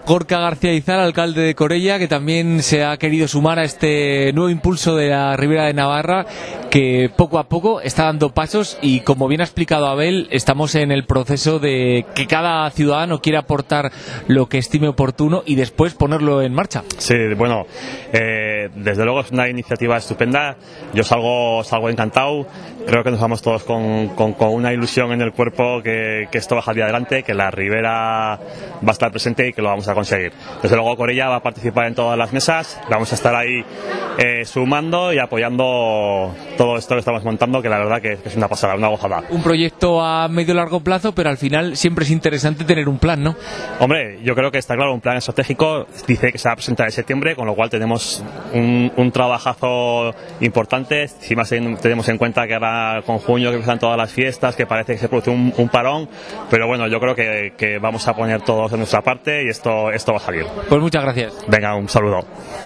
Gorka García Izal, alcalde de Corella, que también se ha querido sumar a este nuevo impulso de la Ribera de Navarra, que poco a poco está dando pasos y, como bien ha explicado Abel, estamos en el proceso de que cada ciudadano quiera aportar lo que estime oportuno y después ponerlo en marcha. Sí, bueno, desde luego es una iniciativa estupenda. Yo salgo encantado. Creo que nos vamos todos con una ilusión en el cuerpo que esto va a salir adelante, que la Ribera va a estar presente y que lo vamos a conseguir. Desde luego Corella va a participar en todas las mesas, vamos a estar ahí sumando y apoyando todo esto que estamos montando, que la verdad que es una pasada, una gozada. Un proyecto a medio y largo plazo, pero al final siempre es interesante tener un plan, ¿no? Hombre, yo creo que está claro, un plan estratégico dice que se va a presentar en septiembre, con lo cual tenemos un trabajazo importante. Si más tenemos en cuenta que ahora con junio que empiezan todas las fiestas, que parece que se produce un parón, pero bueno, yo creo que vamos a poner todos de nuestra parte y esto va a salir. Pues muchas gracias. Venga, un saludo.